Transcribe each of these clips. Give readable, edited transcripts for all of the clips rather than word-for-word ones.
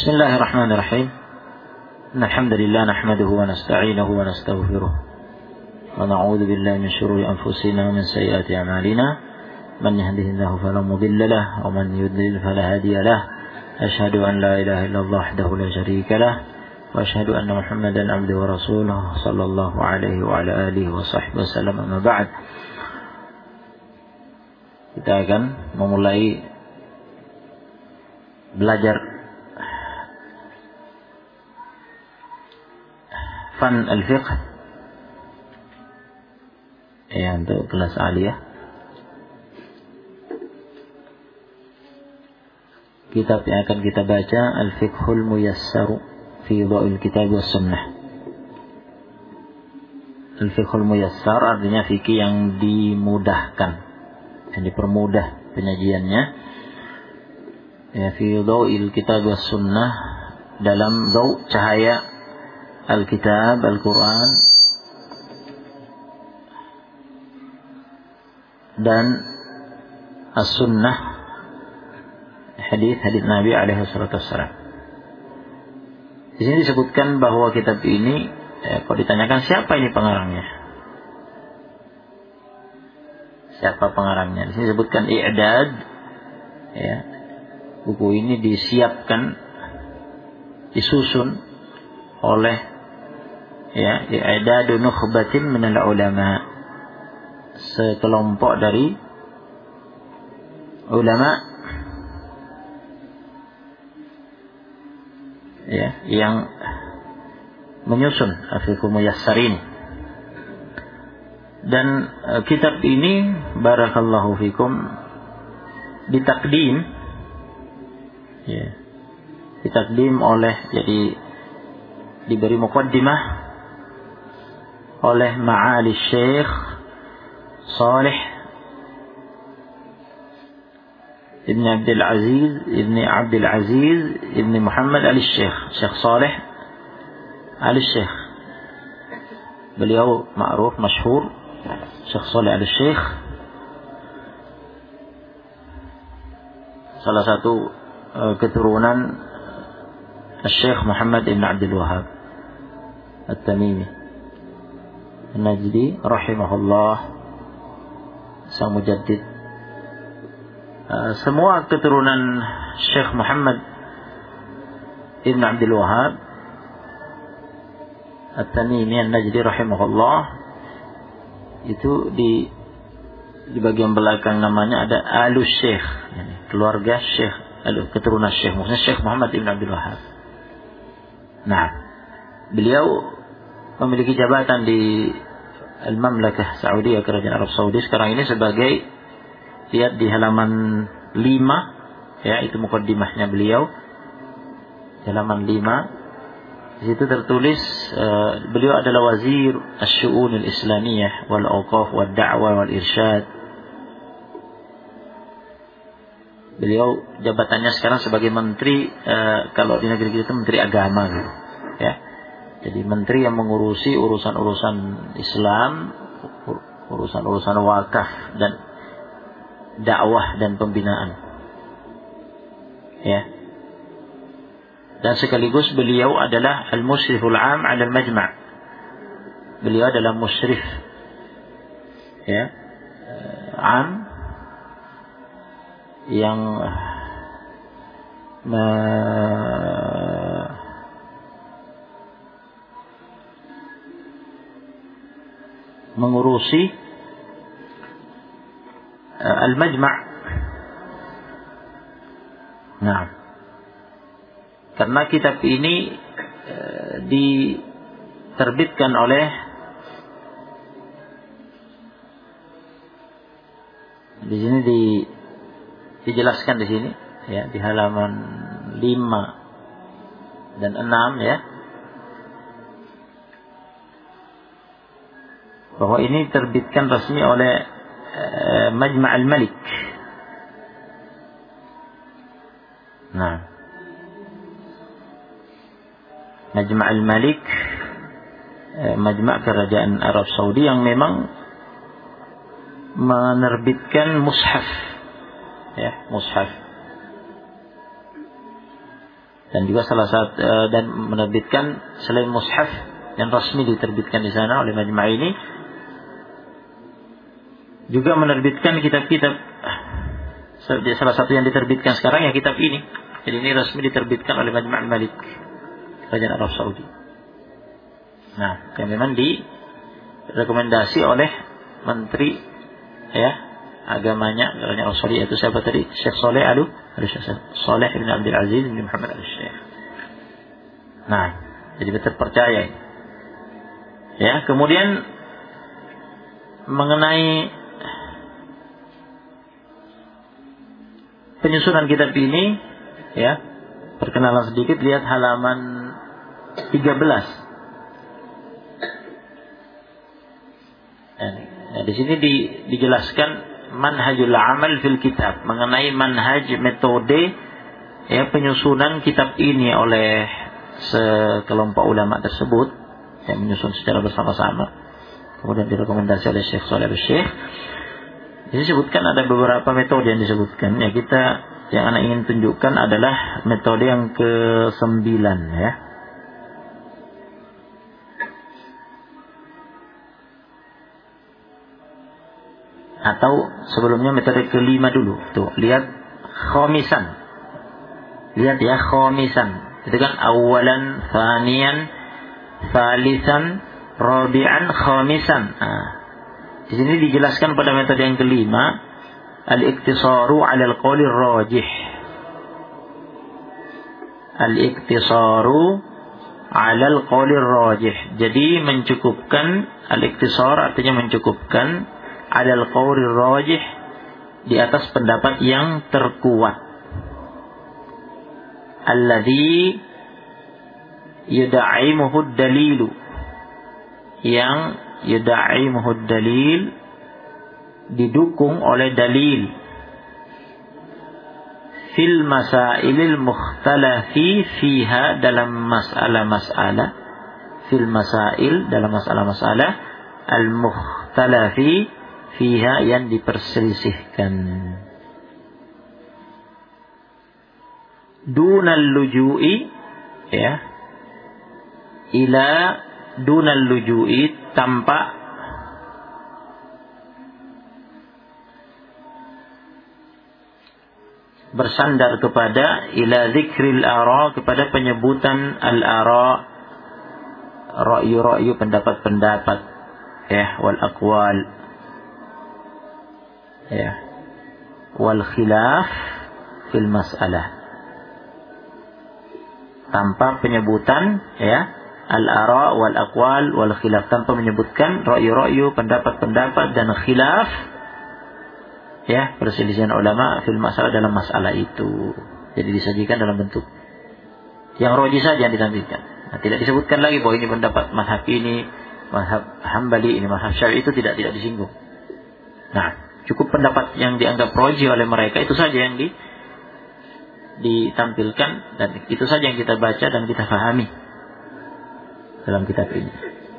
Bismillahirrahmanirrahim. Alhamdulillah nahmaduhu wa nasta'inuhu wa nastaghfiruh. Wa na'udzu billahi min shururi anfusina wa min sayyiati a'malina. Man yahdihillahu fala mudilla lahu wa man yudlil fala hadiya lahu. Asyhadu an la ilaha illallah wahdahu la syarika lahu wa asyhadu anna Muhammadan 'abduhu wa rasuluhu sallallahu alaihi wa ala alihi wa sahbihi wasallam. Amma ba'd. Kita akan memulai belajar fan al-fiqh ya, untuk kelas aliyah. Kitab yang akan kita baca Al-Fiqhul Muyassar fi Dha'il Kitab was Sunnah. Al-Fiqhul Muyassar artinya fikih yang dimudahkan, yang dipermudah penyajiannya. Ya, fi Dha'il Kitab was Sunnah, dalam dhau' cahaya Al-Kitab, Al-Quran dan As-Sunnah, hadis Nabi alaihi wassalatu wassalam. Di sini disebutkan bahwa kitab ini, kalau ditanyakan siapa ini pengarangnya, siapa pengarangnya, di sini disebutkan i'dad, ya, buku ini disiapkan, disusun oleh i'dadu nukhbatin minal ulama, sekelompok dari ulama ya yang menyusun Al-Fiqhul Muyassar ini. Dan kitab ini barakallahu fikum ditakdim, ya, ditakdim oleh, jadi diberi muqaddimah oleh Ma'ali Syekh Salih Ibn Abdul Aziz Ibn Muhammad al-Syekh, Syekh Salih al-Syekh. Beliau ma'ruf, masyhur, Syekh Salih al-Syekh, salah satu keturunan Syekh Muhammad Ibn Abdul Wahhab At-Tamimi An-Najdi rahimahullah, sang mujaddid. Semua keturunan Syekh Muhammad Ibn Abdul Wahhab At-Tamimi An-Najdi rahimahullah, itu di bagian belakang namanya ada Alus Syekh, keluarga Syekh, keturunan Syekh, maksudnya Syekh Muhammad Ibn Abdul Wahhab. Nah, beliau memiliki jabatan di Al-Mamlakah Saudi, Kerajaan Arab Saudi sekarang ini, sebagai, lihat di halaman 5, ya, itu mukaddimahnya beliau, di halaman 5. Di situ tertulis beliau adalah Wazir Asy-Syu'un Al-Islamiyah wal Awqaf wad Da'wah wal Irsyad. Beliau jabatannya sekarang sebagai menteri, kalau di negeri kita Menteri Agama gitu, ya. Jadi menteri yang mengurusi urusan-urusan Islam, urusan-urusan wakaf dan dakwah dan pembinaan, ya. Dan sekaligus beliau adalah al-musyriful 'am 'ala al-majma'. Beliau adalah musyrif, ya, 'am, yang mengurusi al-majma'. Nah, karena kitab ini diterbitkan oleh di sini dijelaskan di sini, ya, di halaman 5 dan 6, ya, bahwa ini terbitkan resmi oleh Majma' al-Malik. Nah, Majma' al-Malik, Majma' Kerajaan Arab Saudi yang memang menerbitkan mushaf, ya, mushaf. Dan juga salah satu dan menerbitkan selain mushaf yang resmi diterbitkan di sana oleh majma' ini, juga menerbitkan kitab-kitab. Salah satu yang diterbitkan sekarang ya kitab ini. Jadi ini resmi diterbitkan oleh Majma' Malik, Kerajaan Arab Saudi. Nah, yang memang direkomendasi oleh Menteri agamanya Kerajaan Arab Saudi, yaitu siapa tadi? Syekh Saleh Saleh bin Abdul Aziz bin Muhammad Al-Syekh. Nah, jadi terpercaya. Ya, kemudian mengenai penyusunan kitab ini, ya, perkenalan sedikit, lihat halaman 13. Nah, di sini dijelaskan manhajul amal fil kitab, mengenai manhaj, metode ya penyusunan kitab ini oleh sekelompok ulama tersebut yang menyusun secara bersama-sama. Kemudian direkomendasi oleh Syekh Saleh Al-Syekh. Disebutkan ada beberapa metode yang disebutkan. Ya, yang anak ingin tunjukkan adalah metode yang ke-9 ya. Atau sebelumnya metode ke-5 dulu. Tuh, lihat khomisan. Lihat ya, khomisan. Itu kan awalan, thaniyan, thalithan, rabi'an, khomisan. Nah, di sini dijelaskan pada metode yang ke-5, al-iktisaru 'ala al-qauli rajih. Al-iktisaru 'ala al-qauli rajih. Jadi mencukupkan, al-iktisar artinya mencukupkan 'ala al-qauli rajih, di atas pendapat yang terkuat. Alladhi yud'imuhu ad-dalilu. Yang yud'imuhu dalil, didukung oleh dalil, fil masailil mukhtalafi fiha, dalam masalah-masalah, fil masail, dalam masalah-masalah, al mukhtalafi fiha, yang diperselisihkan, dunal luju'i ya, ila dunal luju'i, tanpa bersandar kepada ila zikril ara, kepada penyebutan al-ara, ra'yu-ra'yu, pendapat-pendapat ya, wal aqwal ya, wal khilaf fil mas'alah, tanpa penyebutan ya al-ara wal aqwal wal khilaf, tanpa menyebutkan ra'yu-ra'yu, pendapat-pendapat dan khilaf ya, perselisihan ulama fil masalah, dalam masalah itu. Jadi disajikan dalam bentuk yang rajih saja yang ditampilkan. Nah, tidak disebutkan lagi bahwa ini pendapat mazhab ini, mazhab Hambali, ini mazhab Syafi'i, itu tidak disinggung. Nah, cukup pendapat yang dianggap rajih oleh mereka, itu saja yang ditampilkan, dan itu saja yang kita baca dan kita fahami dalam kitab ini.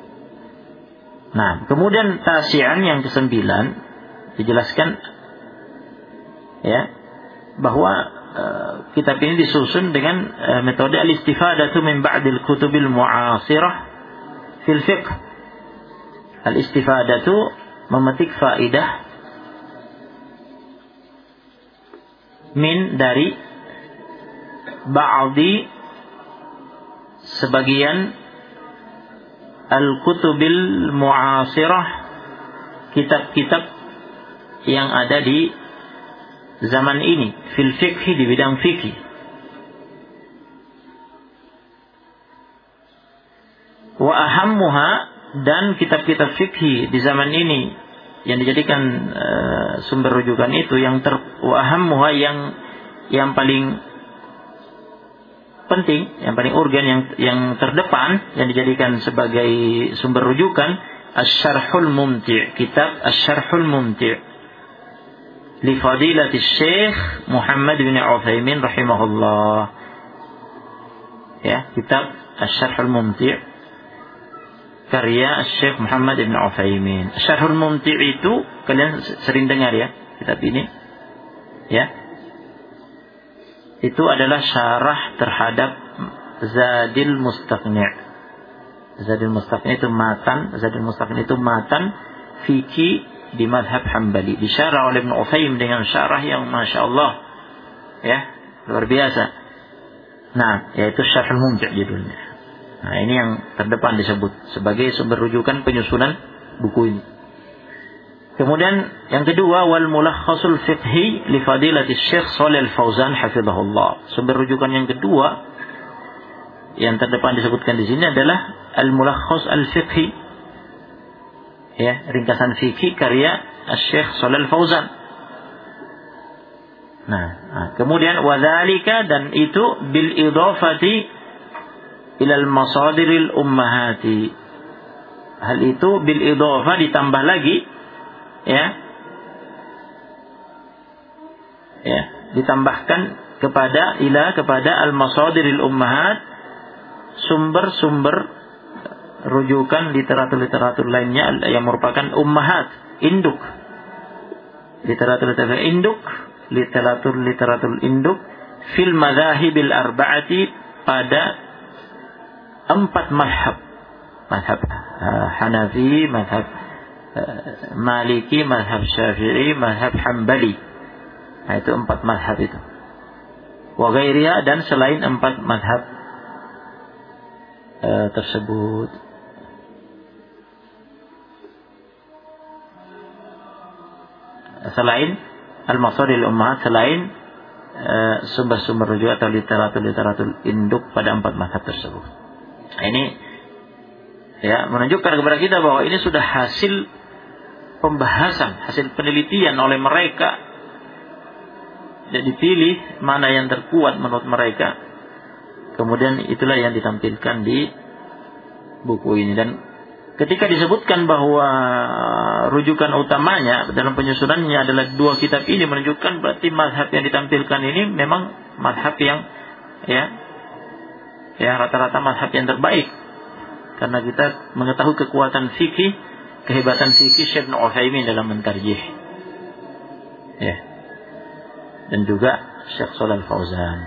Nah, kemudian tasian yang ke-9 dijelaskan ya, bahwa kitab ini disusun dengan metode al-istifadatu min ba'dil kutubil mu'asirah fil fiqh. Al-istifadatu, memetik faidah min, dari ba'di, sebagian al-kutubil mu'asirah, kitab-kitab yang ada di zaman ini, fil fiqhi, di bidang fikih. Wa ahammuha, dan kitab-kitab fikih di zaman ini yang dijadikan sumber rujukan itu, wa ahammuha, yang paling penting, yang paling urgen, yang terdepan, yang dijadikan sebagai sumber rujukan, Asy-Syarhul Mumti', kitab Asy-Syarhul Mumti' li Fadilatis Syekh Muhammad bin Utsaimin rahimahullah. Ya, kitab Asy-Syarhul Mumti' karya Syekh Muhammad bin Utsaimin. Asy-Syarhul Mumti' itu kalian sering dengar ya, kitab ini. Ya. itu adalah syarah terhadap Zadil Mustaqni'. Zadil Mustaqni' itu matan fikih di mazhab Hambali. Disyarah oleh Ibnu Utsaimin dengan syarah yang Masya Allah, ya, luar biasa. Nah, yaitu Syarhul Mumti' judulnya. Nah, ini yang terdepan disebut sebagai sumber rujukan penyusunan buku ini. Kemudian yang kedua, wal mulakhasul fiqhi li fadilati Syekh Shalih Al-Fauzan hafizahullah. Sumber rujukan yang kedua yang terdepan disebutkan di sini adalah al-mulakhas al-fiqhi, ya, ringkasan fikih karya Syekh Shalih Al-Fauzan. Nah, kemudian wadzalika, dan itu bil idhafati ilal masadiril ummahati. Hal itu bil idhafah, ditambah lagi, ya, ditambahkan kepada al-masadiril ummahat, sumber-sumber rujukan literatur-literatur lainnya yang merupakan ummahat, induk. Literatur-literatur induk fil madzahibil arba'ati, pada 4 mazhab. Mazhab Hanafi, mazhab Maliki, mazhab Syafi'i, mazhab Hambali. Nah, itu 4 mazhab itu. Wa ghairiha, dan selain 4 mazhab tersebut. Selain al-masadiril ummahat, selain sumber-sumber rujuk atau literatur induk pada 4 mazhab tersebut. Nah, ini, ya, menunjukkan kepada kita bahwa ini sudah hasil pembahasan, hasil penelitian oleh mereka, dan dipilih mana yang terkuat menurut mereka. Kemudian itulah yang ditampilkan di buku ini. Dan ketika disebutkan bahwa rujukan utamanya dalam penyusunannya adalah 2 kitab ini, menunjukkan berarti mazhab yang ditampilkan ini memang mazhab yang, ya, rata-rata mazhab yang terbaik. Karena kita mengetahui kekuatan fikih, kehebatan fikih Syekh Ibnu Utsaimin dalam mentarjih, ya, dan juga Syekh Shalih Al-Fauzan.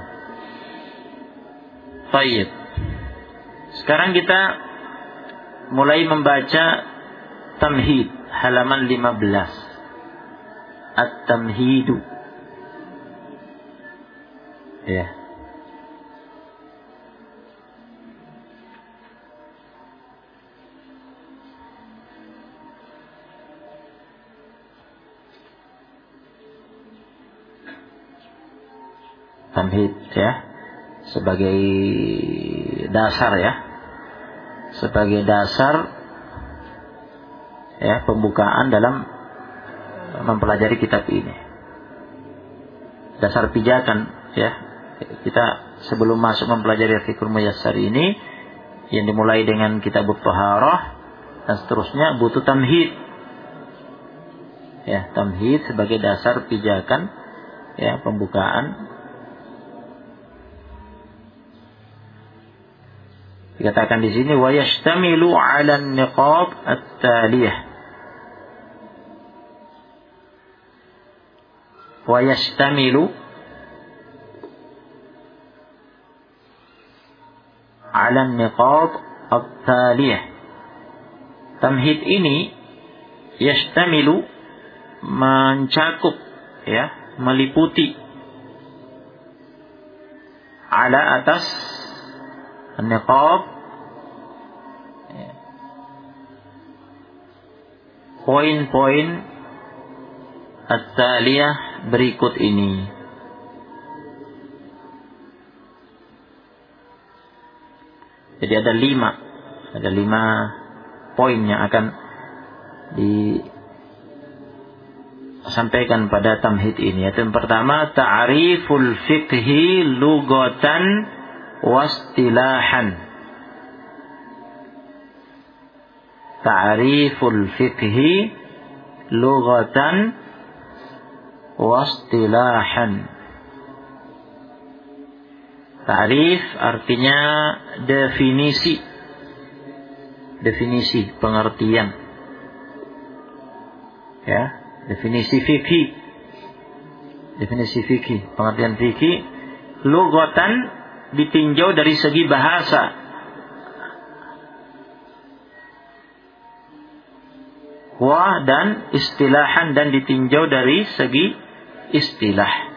Baik. Sekarang kita mulai membaca Tamhid halaman 15. At-Tamhidu. Ya. Tamhid, ya, sebagai dasar, ya, sebagai dasar, ya, pembukaan dalam mempelajari kitab ini. Dasar pijakan, ya, kita sebelum masuk mempelajari Fiqhul Muyassar ini, yang dimulai dengan kitab Thaharah dan seterusnya, butuh tamhid, ya, tamhid sebagai dasar pijakan, ya, pembukaan. Dikatakan di sini, wa yashtamilu 'ala an-niqab at-taliyah. Wa yashtamilu 'ala an-niqab at-taliyah. Tamhid ini yashtamilu, mencakup, ya, meliputi, 'ala, atas, an-niqab, poin-poin at-taliyah berikut ini. Jadi ada 5 poin yang akan disampaikan pada tamhid ini. Yaitu yang pertama, ta'riful fiqhi lughatan wastilahan. Ta'riful fiqhi lughatan wastilahan. Ta'rif artinya definisi, pengertian, ya, definisi fikih, pengertian fikih lughatan ditinjau dari segi bahasa, wa dan istilahan dan ditinjau dari segi istilah.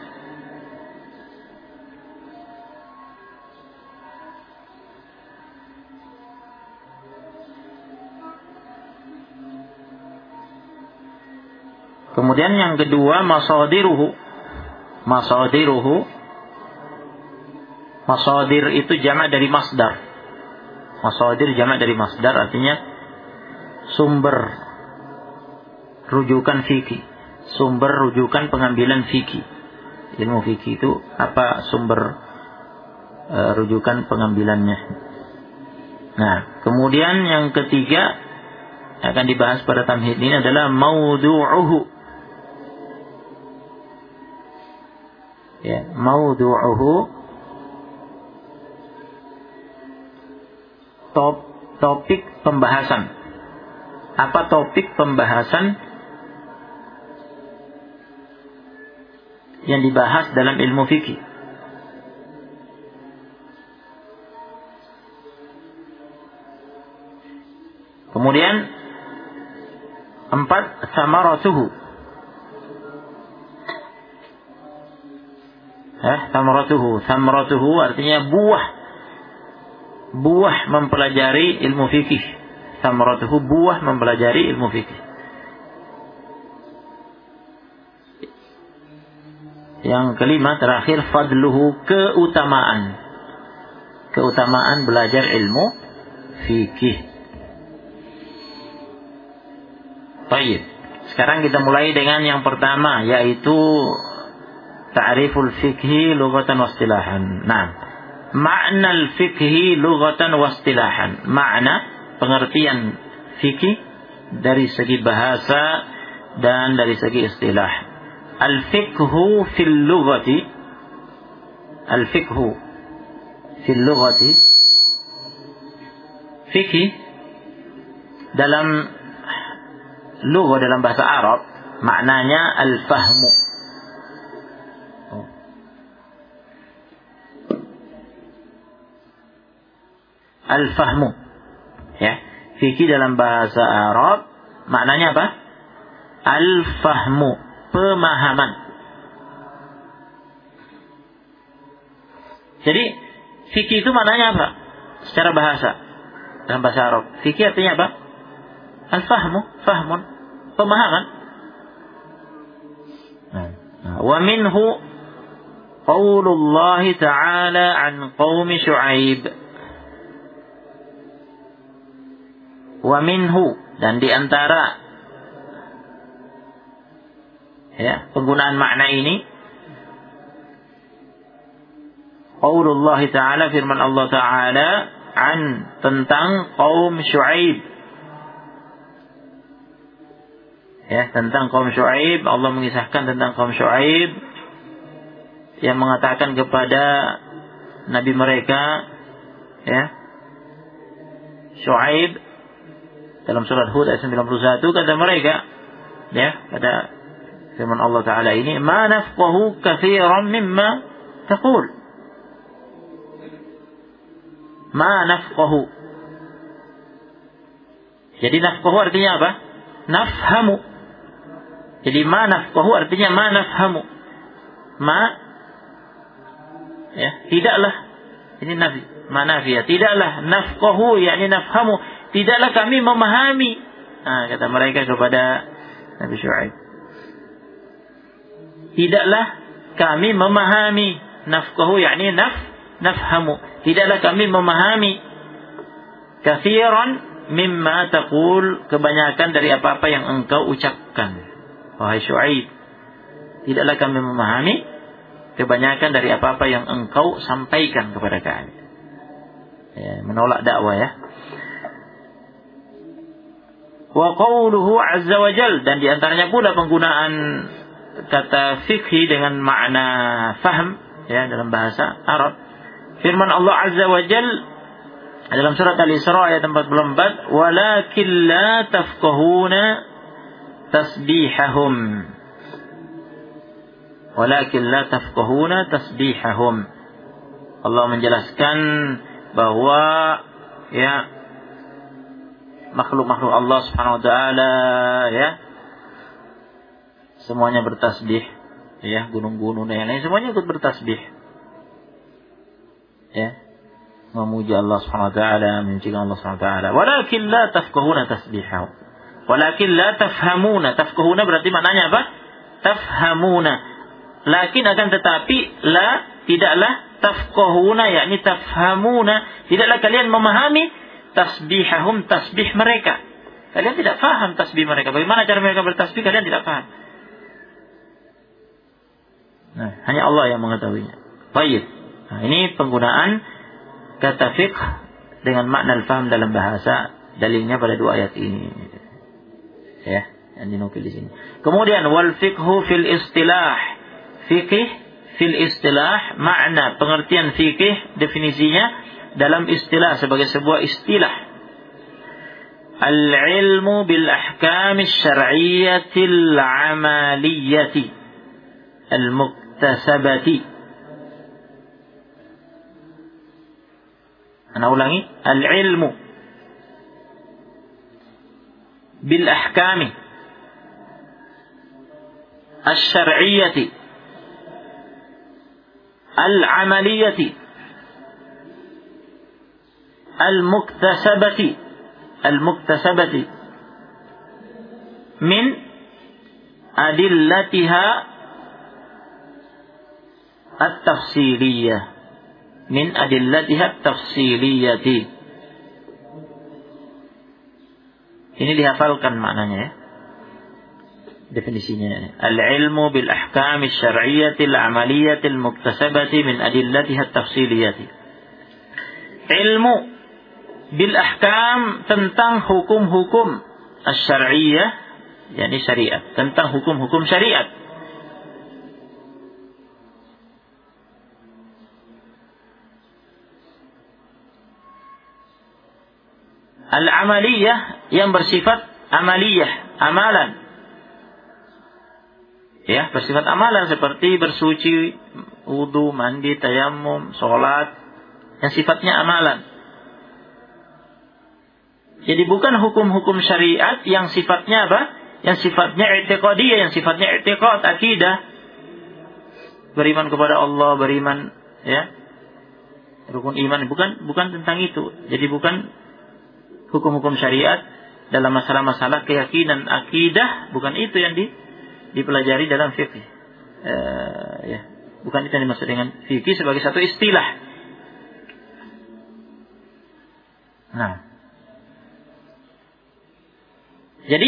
Kemudian yang kedua masadiruhu. Masadir itu jamak dari masdar. Masadir jamak dari masdar, artinya sumber rujukan fikih, sumber rujukan pengambilan fikih. Ilmu fikih itu apa sumber rujukan pengambilannya. Nah, kemudian yang ketiga akan dibahas pada tamhid ini adalah maudu'uhu. Ya, maudu'uhu, topik pembahasan. Apa topik pembahasan yang dibahas dalam ilmu fikih? Kemudian 4, samaratuhu. Samaratuhu artinya buah mempelajari ilmu fikih. Samaratuhu, buah mempelajari ilmu fikih. Yang kelima terakhir, fadluhu, keutamaan belajar ilmu fikih. Baik. Sekarang kita mulai dengan yang pertama, yaitu ta'riful fikhi lughatan wa istilahan. Nah, makna al-fikhi lughatan wa istilahan. Makna, pengertian fikih dari segi bahasa dan dari segi istilah. Al-fikhu fil lughati, al-fikhu fil lughati, fikih dalam lugha, dalam bahasa Arab, maknanya al-fahmu. Al-fahmu, ya, fikih dalam bahasa Arab maknanya apa? Al-fahmu, pemahaman. Jadi fikih itu maknanya apa? Secara bahasa, dalam bahasa Arab, fikih artinya apa? Al-fahmu, fahmun, pemahaman. Wa minhu qaulullah ta'ala an qaumi Syu'aib. Wa minhu, dan di antara, ya, penggunaan makna ini, qaulullah ta'ala, firman Allah Ta'ala, an, tentang kaum Syu'aib. Ya, tentang kaum Syu'aib, Allah mengisahkan tentang kaum Syu'aib yang mengatakan kepada nabi mereka, ya, Syu'aib, dalam surat Hud ayat 91, kata mereka, ya, pada firman Allah Ta'ala ini, ma nafqahu katsiran mimma taqul. Ma nafqahu. Jadi nafqahu artinya apa? Nafhamu. Jadi ma nafqahu artinya ma nafhamu. Ma, ya, tidaklah, ini nafi, ma nafiyah, tidaklah, nafqahu yakni nafhamu, tidaklah kami memahami. Nah, kata mereka kepada Nabi Syu'aib, tidaklah kami memahami. Nafqahu yakni nafhamu, tidaklah kami memahami. Katsiran mimma taqul, kebanyakan dari apa-apa yang engkau ucapkan, wahai Syu'aib. Tidaklah kami memahami kebanyakan dari apa-apa yang engkau sampaikan kepada kami. Ya, menolak dakwah, ya. Wa qawluhu azza wa jal, dan diantaranya pula penggunaan kata fikhi dengan makna faham, ya, dalam bahasa Arab. Firman Allah azza wa jal dalam surat Al-Isra ayat 44, walakin la tafqahuna tasbihahum. Walakin la tafqahuna tasbihahum. Allah menjelaskan bahwa ya makhluk-makhluk Allah Subhanahu wa taala ya semuanya bertasbih, ya, gunung-gunung dan lain-lain semuanya ikut bertasbih. Ya. Memuji Allah Subhanahu wa taala, memujikan Allah Subhanahu wa taala. Walakin la tafqahuna tasbihahu. Walakin la tafhamuna. Tafqahuna berarti maknanya apa? Tafhamuna. Lakin akan tetapi la tidaklah tafqahuna, yakni tafhamuna, tidaklah kalian memahami tasbihahum, tasbih mereka. Kalian tidak faham tasbih mereka. Bagaimana cara mereka bertasbih kalian tidak faham. Nah, hanya Allah yang mengetahuinya. Baik. Nah, ini penggunaan kata fiqh dengan makna al-faham dalam bahasa, dalilnya pada dua ayat ini. Ya, yang dinukil di sini. Kemudian wal fiqhu fil istilah. Fikih fil istilah, makna pengertian fikih definisinya dalam istilah sebagai sebuah istilah. Al-ilmu bil ahkam asy-syar'iyyatil 'amaliyyati al-muktasabati. Ana ulangi, al-ilmu bil ahkami asy-syar'iyyati al-amaliyati al-muktasabati min adillatiha at-tafsiliyah min adillatiha at-tafsiliyati. Ini dihafalkan maknanya ya. Definisinya al-ilmu bil ahkam asy-syar'iyyati al-'amaliyyati al-muktasabati min adillatiha at-tafsiliyati. Ilmu bil ahkam tentang hukum-hukum asy-syar'iyyah, yakni syariat, tentang hukum-hukum syariat. Al-'amaliyah yang bersifat amaliyah, amalan. Ya, bersifat amalan seperti bersuci, wudu, mandi, tayammum, sholat, yang sifatnya amalan. Jadi bukan hukum-hukum syariat yang sifatnya apa? Yang sifatnya i'tiqadiyah, yang sifatnya i'tiqad, akidah. Beriman kepada Allah, beriman ya. Rukun iman bukan tentang itu. Jadi bukan hukum-hukum syariat dalam masalah-masalah keyakinan, akidah, bukan itu yang dipelajari dalam fikih. Ya, bukan itu yang dimaksud dengan fikih sebagai satu istilah. Nah, jadi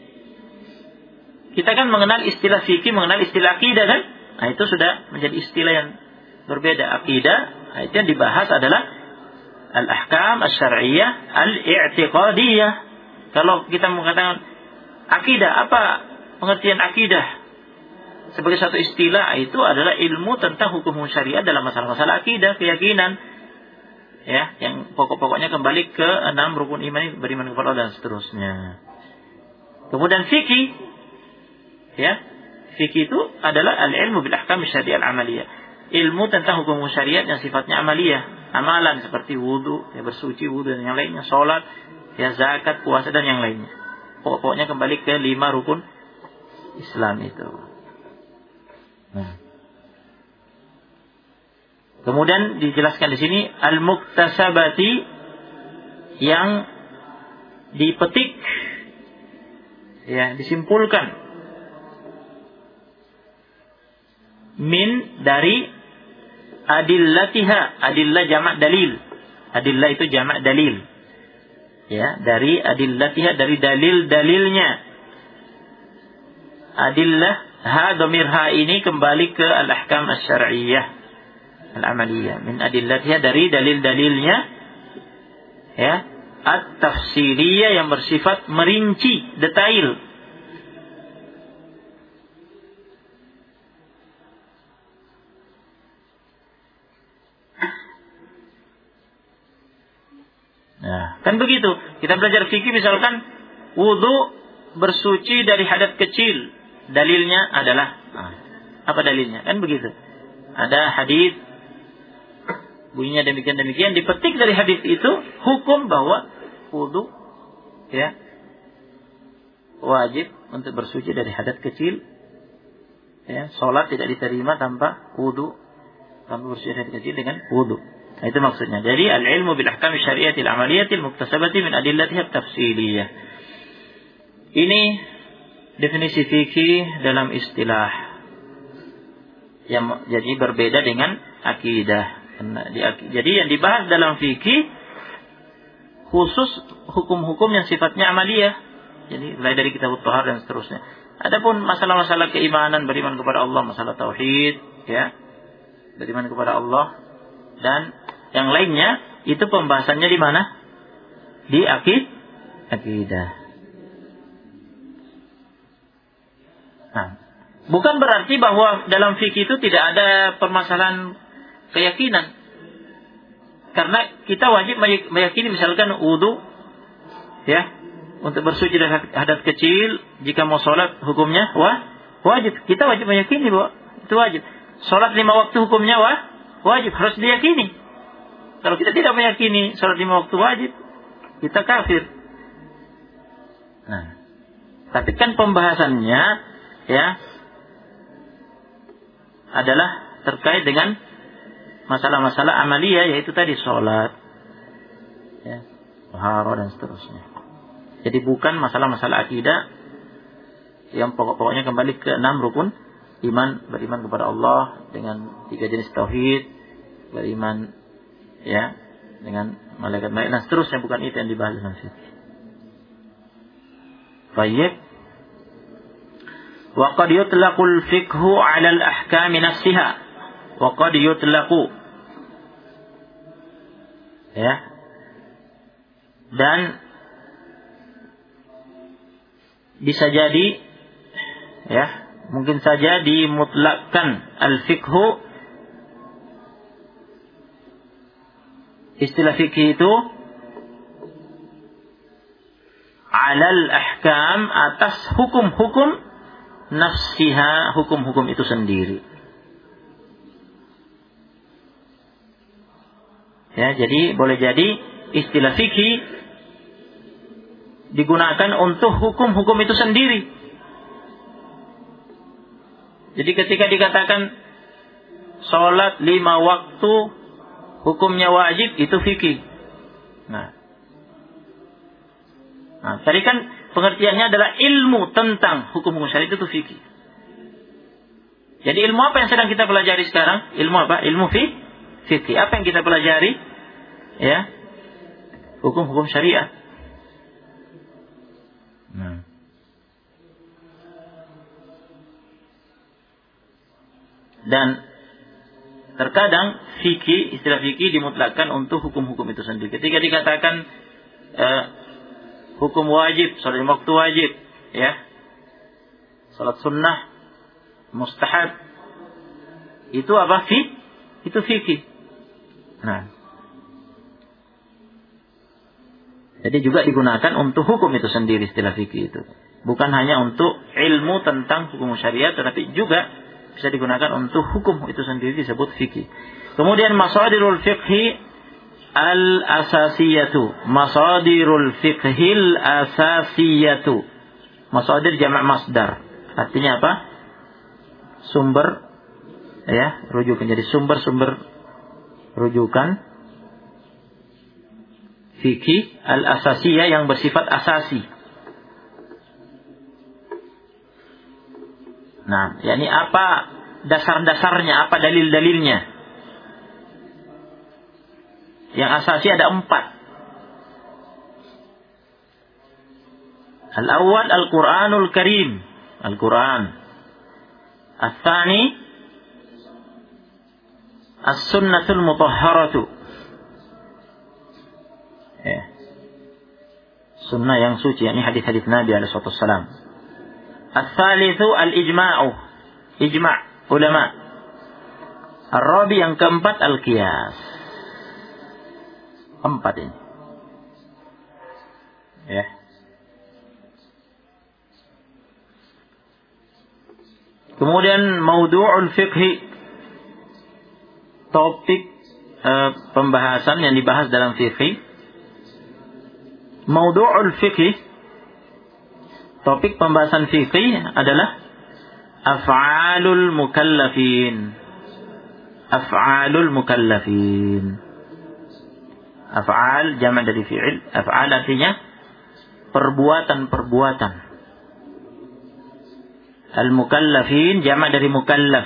kita kan mengenal istilah fikih, mengenal istilah akidah kan? Nah, itu sudah menjadi istilah yang berbeda. Akidah, itu yang dibahas adalah al-ahkam asy-syar'iyyah al-i'tiqadiyah. Kalau kita mengatakan akidah, apa pengertian akidah sebagai satu istilah? Itu adalah ilmu tentang hukum syariat dalam masalah-masalah akidah, keyakinan, ya, yang pokok-pokoknya kembali ke 6 rukun iman, beriman kepada Allah dan seterusnya. Kemudian fikih, ya, fikih itu adalah al-ilmu bil ahkam syariah al-amaliyah, ilmu tentang hukum syariat yang sifatnya amaliyah, amalan seperti wudu, ya, bersuci, wudu dan yang lainnya, sholat, ya, zakat, puasa dan yang lainnya. Pokoknya kembali ke 5 rukun Islam itu. Nah. Kemudian dijelaskan di sini al-muktasabati, yang dipetik, ya, disimpulkan min dari adillatiha. Adillah jamak dalil. Adillah itu jamak dalil. Ya, dari adillatiha, dari dalil-dalilnya. Adillah, ha, dhamir ha ini kembali ke al-ahkam asy-syar'iyyah al-amaliyah. Min adillatiha, dari dalil-dalilnya, ya, at-tafsiliyah yang bersifat merinci, detail. Nah, kan begitu. Kita belajar fikih misalkan wudu, bersuci dari hadas kecil. Dalilnya adalah apa dalilnya? Kan begitu. Ada hadis bunyinya demikian, dipetik dari hadis itu hukum bahwa wudu ya wajib untuk bersuci dari hadas kecil. Ya, salat tidak diterima tanpa wudu, tanpa bersuci dari hadas kecil dengan wudu. Nah, itu maksudnya. Jadi al-ilmu bil ahkam syari'atil amaliyatil muktasabati min adillatiha tafsiliyah. Ini definisi fikih dalam istilah. Yang jadi berbeda dengan akidah. Jadi yang dibahas dalam fikih khusus hukum-hukum yang sifatnya amaliyah. Jadi mulai dari kitab Thahar dan seterusnya. Adapun masalah-masalah keimanan, beriman kepada Allah, masalah tauhid, ya, beriman kepada Allah dan yang lainnya itu pembahasannya di mana? Di akidah. Nah, bukan berarti bahwa dalam fikih itu tidak ada permasalahan keyakinan. Karena kita wajib meyakini misalkan wudu, ya, untuk bersuci dari hadas kecil, jika mau sholat hukumnya wajib. Kita wajib meyakini bahwa itu wajib. Sholat 5 waktu hukumnya wajib, harus diyakini. Kalau kita tidak meyakini sholat 5 waktu wajib, kita kafir. Nah, tapi kan pembahasannya ya adalah terkait dengan masalah-masalah amaliyah, yaitu tadi sholat, ya, taharah dan seterusnya. Jadi bukan masalah-masalah akidah yang pokok-pokoknya kembali ke 6 rukun iman, beriman kepada Allah dengan 3 jenis tauhid, beriman ya dengan malaikat-malaikat dan seterusnya, bukan itu yang dibahas dalam fikih. Baik. Wa qad yutlaqul fiqhu 'ala al-ahkam nafsiha wa qad yutlaqu, ya, dan bisa jadi ya mungkin saja dimutlakkan al-fiqhu, istilah fikih itu, alal ahkam, atas hukum-hukum, nafsiha, hukum-hukum itu sendiri. Ya, jadi boleh jadi istilah fikih digunakan untuk hukum-hukum itu sendiri. Jadi ketika dikatakan sholat 5 waktu hukumnya wajib, itu fikih. Nah, tadi kan pengertiannya adalah ilmu tentang hukum-hukum syariat, itu fikih. Jadi ilmu apa yang sedang kita pelajari sekarang? Ilmu apa? Ilmu fikih. Apa yang kita pelajari? Ya, hukum-hukum syariat. Nah. Dan terkadang fikih, istilah fikih dimutlakkan untuk hukum-hukum itu sendiri. Ketika dikatakan hukum wajib, salat 5 waktu wajib, ya, salat sunnah, mustahab, itu apa? Itu fikih. Nah, jadi juga digunakan untuk hukum itu sendiri, istilah fikih itu. Bukan hanya untuk ilmu tentang hukum syariat, tetapi juga bisa digunakan untuk hukum itu sendiri, disebut fikih. Kemudian masadirul fiqhi al-asasiyatu. Masadirul fiqhil asasiyatu. Masadir jamak masdar. Artinya apa? Sumber, ya, rujukan. Jadi sumber-sumber rujukan fikih al-asasiyah yang bersifat asasi. Nah, yakni apa dasar-dasarnya, apa dalil-dalilnya? Yang asasi ada 4. Al-awwal Al-Quranul Karim, Al-Quran. Al-thani As-Sunnatul Mutahharatu, ya, sunnah yang suci, yakni hadis-hadis Nabi alaihi wasallam. Al-thalithu al-ijma'u, ijma' ulama. Ar-rabi, yang keempat, al-qiyas. 4 ini. Ya. Kemudian maudu'ul fiqhi, topik pembahasan yang dibahas dalam fikih. Maudu'ul fikih, topik pembahasan fikih adalah af'alul mukallafin. Af'alul mukallafin. Af'al jamak dari fi'il. Af'al artinya perbuatan-perbuatan. Al-mukallafin jamak dari mukallaf.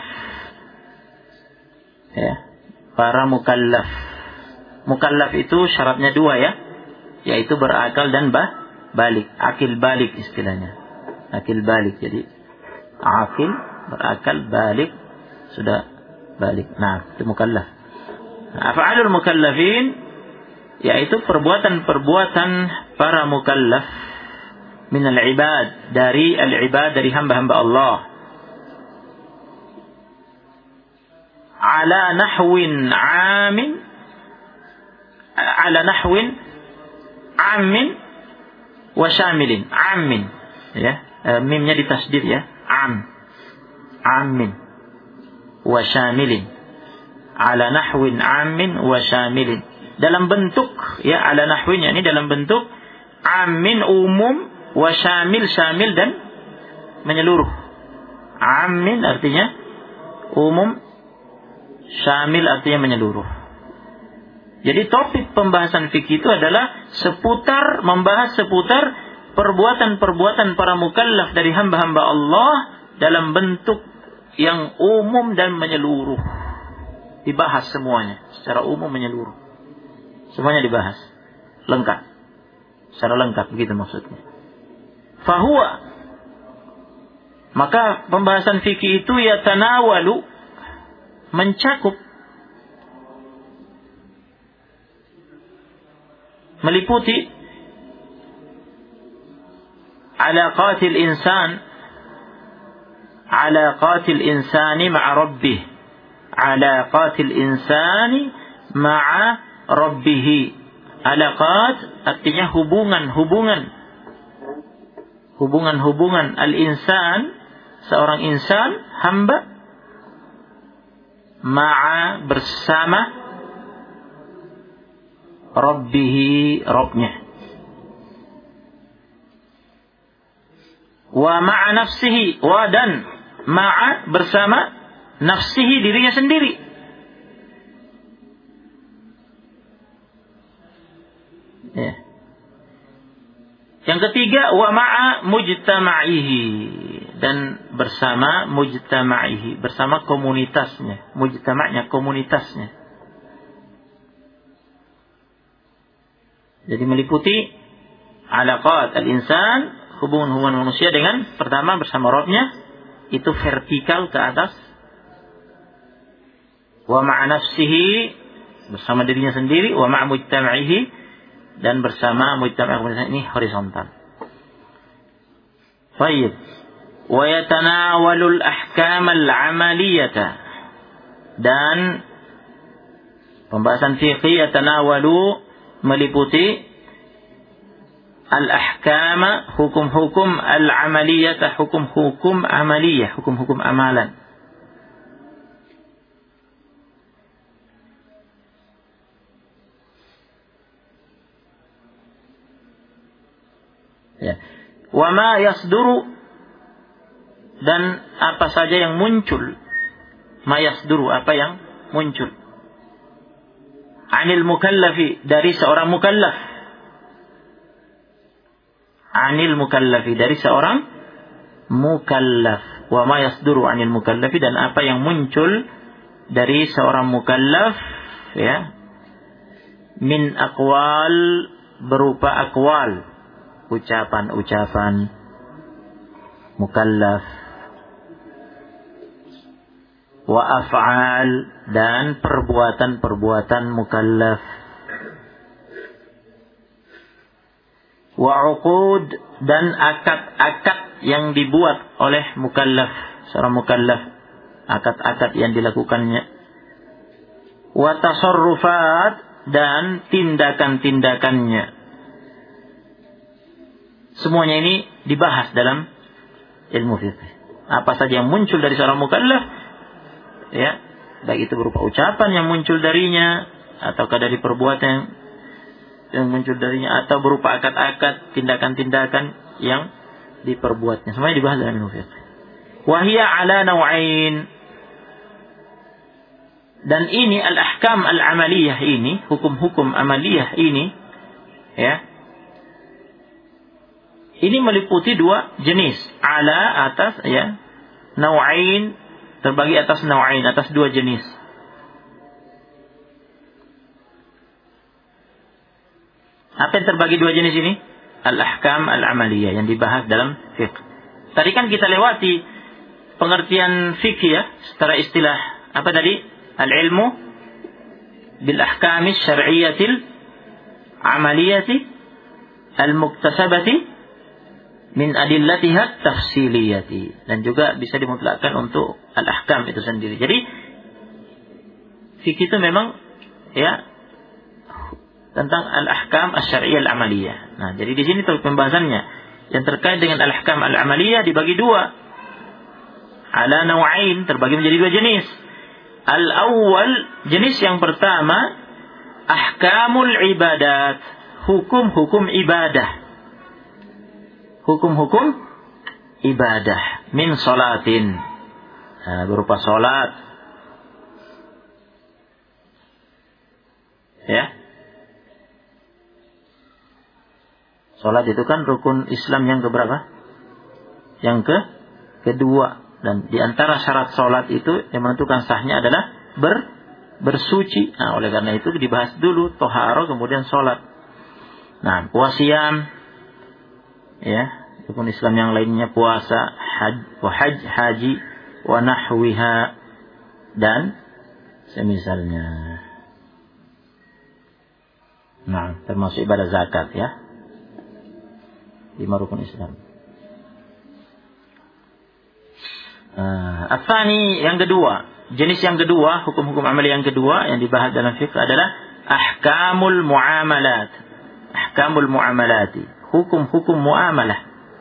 Ya, para mukallaf. Mukallaf itu syaratnya 2 ya, yaitu berakal dan balik. Akil balik istilahnya. Akil balik. Jadi akil, berakal, balik, sudah balik. Nah, itu mukallaf. Af'alul mukallafin yaitu perbuatan-perbuatan para mukallaf minal ibad, dari al-ibad, dari hamba-hamba Allah. Ala nahwin amin wa syamilin. Amin ya, mimnya ditasdid ya. Amin wa syamilin. Ala nahwin amin wa syamilin. Dalam bentuk ya, ala nahwin ini dalam bentuk amin umum, wa syamil syamil dan menyeluruh. Amin artinya umum, syamil artinya menyeluruh. Jadi topik pembahasan fikih itu adalah membahas seputar perbuatan-perbuatan para mukallaf dari hamba-hamba Allah dalam bentuk yang umum dan menyeluruh. Dibahas semuanya secara umum menyeluruh. Semuanya dibahas lengkap. Secara lengkap begitu maksudnya. Fahuwa, maka pembahasan fikih itu yatanawalu, mencakup, meliputi alaqatil insani ma'a rabbih. Alaqatil insani ma'a rabbih. Alaqat artinya hubungan al-insan, seorang insan, hamba, ma'a bersama rabbih, Rabbnya. Wa ma'a nafsihi, wa dan ma'a bersama nafsihi, dirinya sendiri. Ya. Yang ketiga, wa ma'a mujtama'ihi, dan bersama mujtama'ihi, bersama komunitasnya. Mujtama'nya, komunitasnya. Jadi meliputi alaqat al-insan, hubungan manusia dengan, pertama bersama Rabbnya, itu vertikal ke atas. Wa ma'a nafsihi, bersama dirinya sendiri. Wa ma'a mujtama'ihi, dan bersama mujtama' ini horizontal. Baik. Wa yatanawalul ahkam al-amaliyata, dan pembahasan fikih yatanawalu meliputi al-ahkam, hukum-hukum, al-amaliyata, hukum-hukum amaliyah, hukum-hukum amalan. Ya. Wa ma yasduru, dan apa saja yang muncul. Ma yasduru, apa yang muncul. Anil mukallafi, dari seorang mukallaf. Anil mukallafi, dari seorang mukallaf. Wa ma yasduru anil mukallafi, dan apa yang muncul dari seorang mukallaf, ya. Min aqwal, berupa aqwal, ucapan-ucapan mukallaf, wa af'al, dan perbuatan-perbuatan mukallaf, wa uqud, dan akad-akad yang dibuat oleh mukallaf, seorang mukallaf, akad-akad yang dilakukannya, wa tasarrufat, dan tindakan-tindakannya. Semuanya ini dibahas dalam ilmu fikih. Apa saja yang muncul dari seorang mukallaf, ya, baik itu berupa ucapan yang muncul darinya, ataukah dari perbuatan yang muncul darinya, atau berupa akad-akad, tindakan-tindakan yang diperbuatnya. Semuanya dibahas dalam ilmu fiqh. Wahia ala naw'ain. Dan ini al-ahkam al-amaliyah ini, hukum-hukum amaliyah ini, ya, ini meliputi dua jenis. Ala atas, ya, naw'ain terbagi atas naw'ain, atas dua jenis. Apa yang terbagi dua jenis ini? Al-ahkam al-amaliyah yang dibahas dalam fiqh. Tadi kan kita lewati pengertian fikih ya, secara istilah. Apa tadi? Al-ilmu bil ahkami syar'iyyatil amaliyati al-muktasabati min adillatiha tafsiliyati. Dan juga bisa dimutlakkan untuk al-ahkam itu sendiri. Jadi fikih itu memang ya tentang al-ahkam asy-syar'iyyah al-amaliyah. Nah, jadi di sini tuh pembahasannya yang terkait dengan al-ahkam al-amaliyah dibagi dua. Ala naw'ain, terbagi menjadi dua jenis. Al-awwal, jenis yang pertama, ahkamul ibadat, hukum-hukum ibadah. Hukum-hukum ibadah min salatin. Nah, berupa salat. Ya. Salat itu kan rukun Islam yang keberapa? Yang kedua. Dan di antara syarat salat itu yang menentukan sahnya adalah bersuci. Nah, oleh karena itu dibahas dulu toharo kemudian salat. Nah, puasiam, ya, rukun Islam yang lainnya puasa, haji, wa nahwiha, dan semisalnya. Nah, termasuk ibadah zakat ya. 5 rukun Islam. Atsani, yang kedua, jenis yang kedua, hukum-hukum amali yang kedua yang dibahas dalam fiqh adalah ahkamul muamalat. Ahkamul muamalati, hukum-hukum muamalah.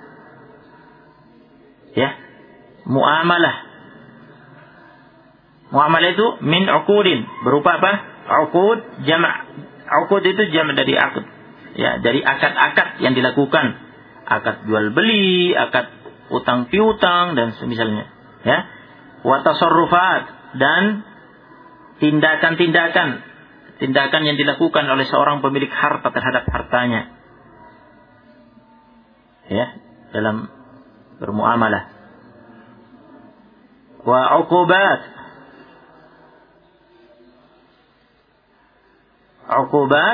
Ya, muamalah. Muamalah itu min uqudin, berupa apa? Uqud jama'. Uqud itu jama' dari akad. Ya, dari akad-akad yang dilakukan. Akad jual beli, akad utang piutang dan semisalnya. Ya, wa tasarrufat, dan tindakan-tindakan yang dilakukan oleh seorang pemilik harta terhadap hartanya. Ya, dalam bermuamalah. Wa uqubat. Uqubat,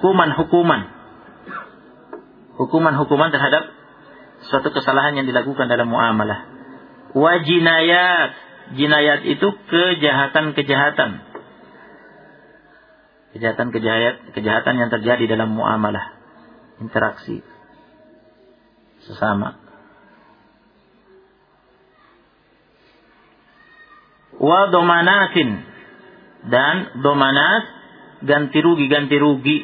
hukuman terhadap suatu kesalahan yang dilakukan dalam muamalah. Wa jinayat, jinayat itu kejahatan-kejahatan yang terjadi dalam muamalah, interaksi sesama. Wa domanatin, dan domanat, ganti rugi,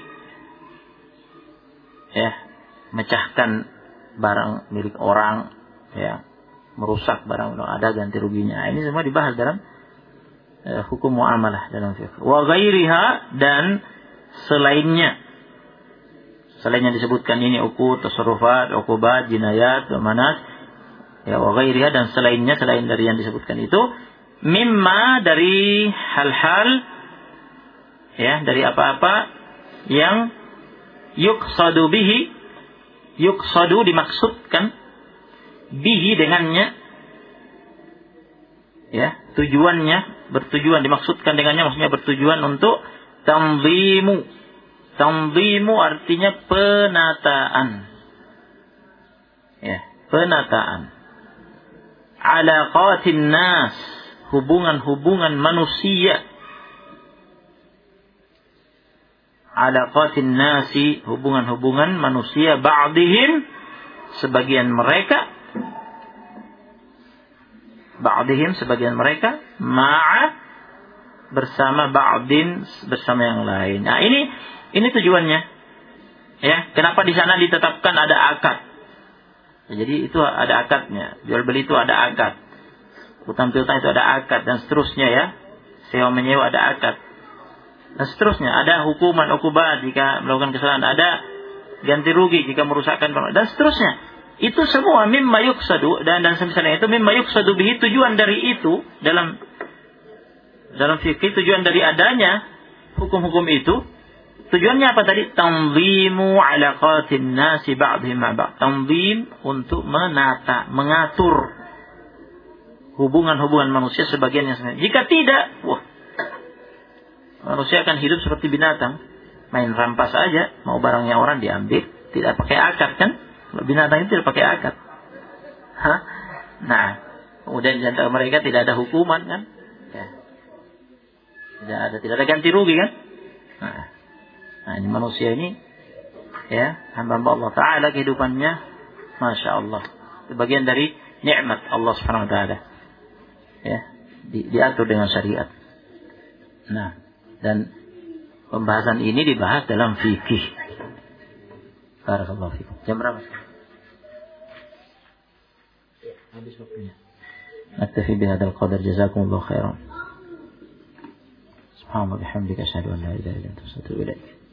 ya, mecahkan barang milik orang, ya, merusak barang orang, ada ganti ruginya. Ini semua dibahas dalam hukum muamalah dalam fiqh. Wa ghairiha, dan selainnya disebutkan ini uqud, tasarrufat, uqubat, jinayat, amanat, ya, wa ghairiha, dan selainnya, selain dari yang disebutkan itu, mimma, dari hal-hal, ya, dari apa-apa yang yuqsadu dimaksudkan, bihi, dengannya, ya, bertujuan dimaksudkan dengannya, maksudnya bertujuan untuk tanzimu. Tanzimu artinya penataan, ya, penataan. Alaqatin nas, hubungan manusia. Alaqatin nasi, hubungan manusia, ba'dihim, sebagian mereka, ma'a, bersama, ba'din, bersama yang lain. Nah, ini tujuannya. Ya, kenapa di sana ditetapkan ada akad? Ya, jadi itu ada akadnya. Jual beli itu ada akad. Utang piutang itu ada akad, dan seterusnya ya. Sewa menyewa ada akad. dan seterusnya. Ada hukuman ukubat jika melakukan kesalahan, ada ganti rugi jika merusakkan bangunan, dan seterusnya. Itu semua mimma yuqsadu, dan semisalnya itu mimma yuqsadu bihi, tujuan dari itu dalam fikih, tujuan dari adanya hukum-hukum itu, tujuannya apa tadi? Tanzimu alaqatin nasi ba'dihim ma ba'd. Tanzim untuk menata, mengatur hubungan-hubungan manusia sebagian yang sebagian. Jika tidak, manusia akan hidup seperti binatang, main rampas saja, mau barangnya orang diambil, tidak pakai akad kan? Binatang itu tidak pakai akad. Nah, kemudian di antara mereka tidak ada hukuman kan? Ya. Tidak ada ganti rugi kan? Nah, ini manusia ini, ya, hamba-hamba Allah Ta'ala, kehidupannya, Masya Allah, sebagian dari nikmat Allah Subhanahu Wa Ta'ala, ya, diatur dengan syariat. Nah, dan pembahasan ini dibahas dalam fikih. Barakallahu fikum. Jam berapa? Habis waktunya. Naktafi bihadzal qadar, jazakumullahu khairan. Subhanallah bihamdika, asyhadu an la ilaha illa anta, astaghfiruka wa atubu ilaik.